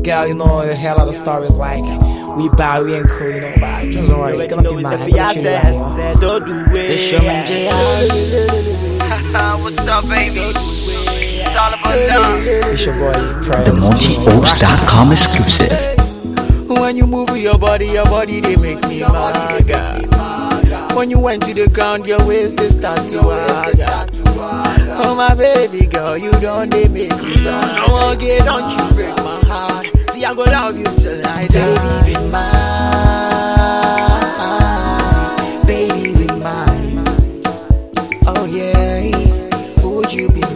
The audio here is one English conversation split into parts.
girl, you know, a hell of a stories like we bow, we ain't cool, you know, but just don't worry, gonna be mine, gonna chill out, don't do it. This your man JR. What's up, baby? It's all about love. it's your boy, The MontyOaks.com exclusive. When you move your body they make me mad, girl. When you went to the ground, your waist they start to wag. Oh my baby girl, you don't they make me mad. Oh okay, don't you break my heart. See I go love you till I die. Baby be mine, baby be mine. Oh yeah, would you be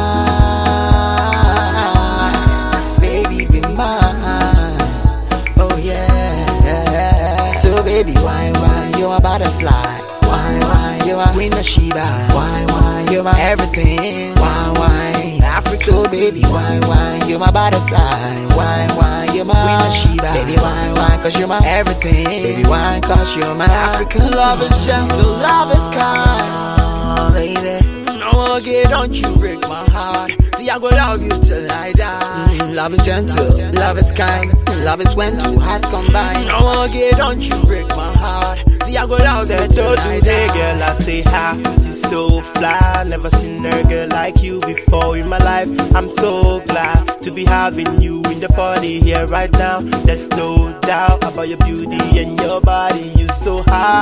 mine? Baby be mine. Oh yeah. So baby, why you're my butterfly? Why you're my Queen of Sheba? Why you're my everything? Why Africa? So baby, why you're my butterfly? Why you're my Queen of Sheba? Baby, why? Cause you're my everything. Baby, why? Cause you're my African. Love is gentle, love is kind, baby. No, okay, don't you break my heart. See, I go love you till I die. Love is gentle, love is kind. Love is when two hearts combine. No, okay, don't you break my heart. See, I go love you till I die. Girl, I say hi. You so fly. Never seen a girl like you before in my life. I'm so glad to be having you in the party here right now. There's no doubt about your beauty and your body. You so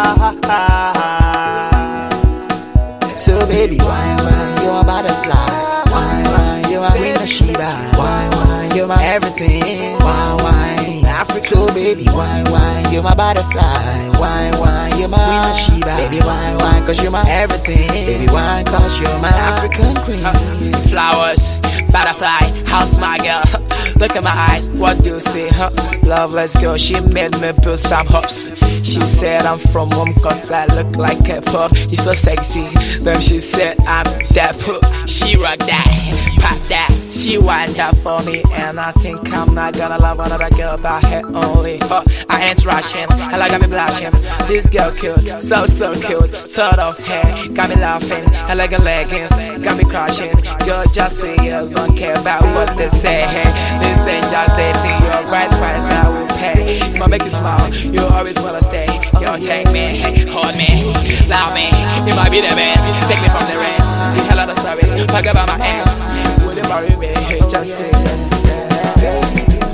high. So baby, why you're my butterfly? Why you're my Queen of Sheba? Why you're my everything? Why Africa? So baby, why you're my butterfly? Why you're my Queen of Sheba? Baby, why? Cause you're my everything. Baby, why? Cause you're my African queen. flowers, butterfly, house my girl. Look at my eyes, what do you see, huh? Loveless girl, she made me build some hopes. She said I'm from home cause I look like a pop. You so sexy, then she said I'm that pop. She rock that, pop that. She wind up for me and I think I'm not gonna love another girl but her only. I ain't rushing, I like got me blushing. This girl cute, so cute. Thought of her, got me laughing. I like her leggings, got me crushing. Girl, just say yes, don't care about what they say. This ain't just dating, your right price I will pay. I'ma make you smile, you always wanna stay. Yo, take me, hold me, love me. You might be the best, take me from the rest. You hell of the service, talk about my ass. Will you marry me? Just say yes, yes. Baby, be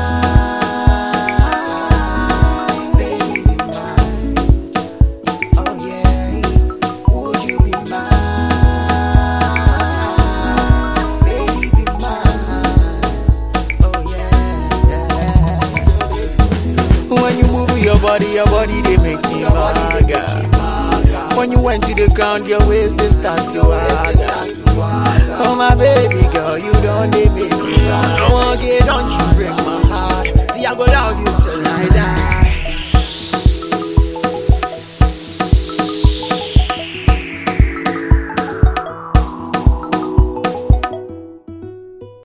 mine. Baby, be mine. Oh yeah, would you be mine? Baby, be mine. Oh yeah. When you move your body they make me mad, girl. When you went to the ground, your waist they start to wag. Oh my baby girl, you don't need me. No, okay, don't you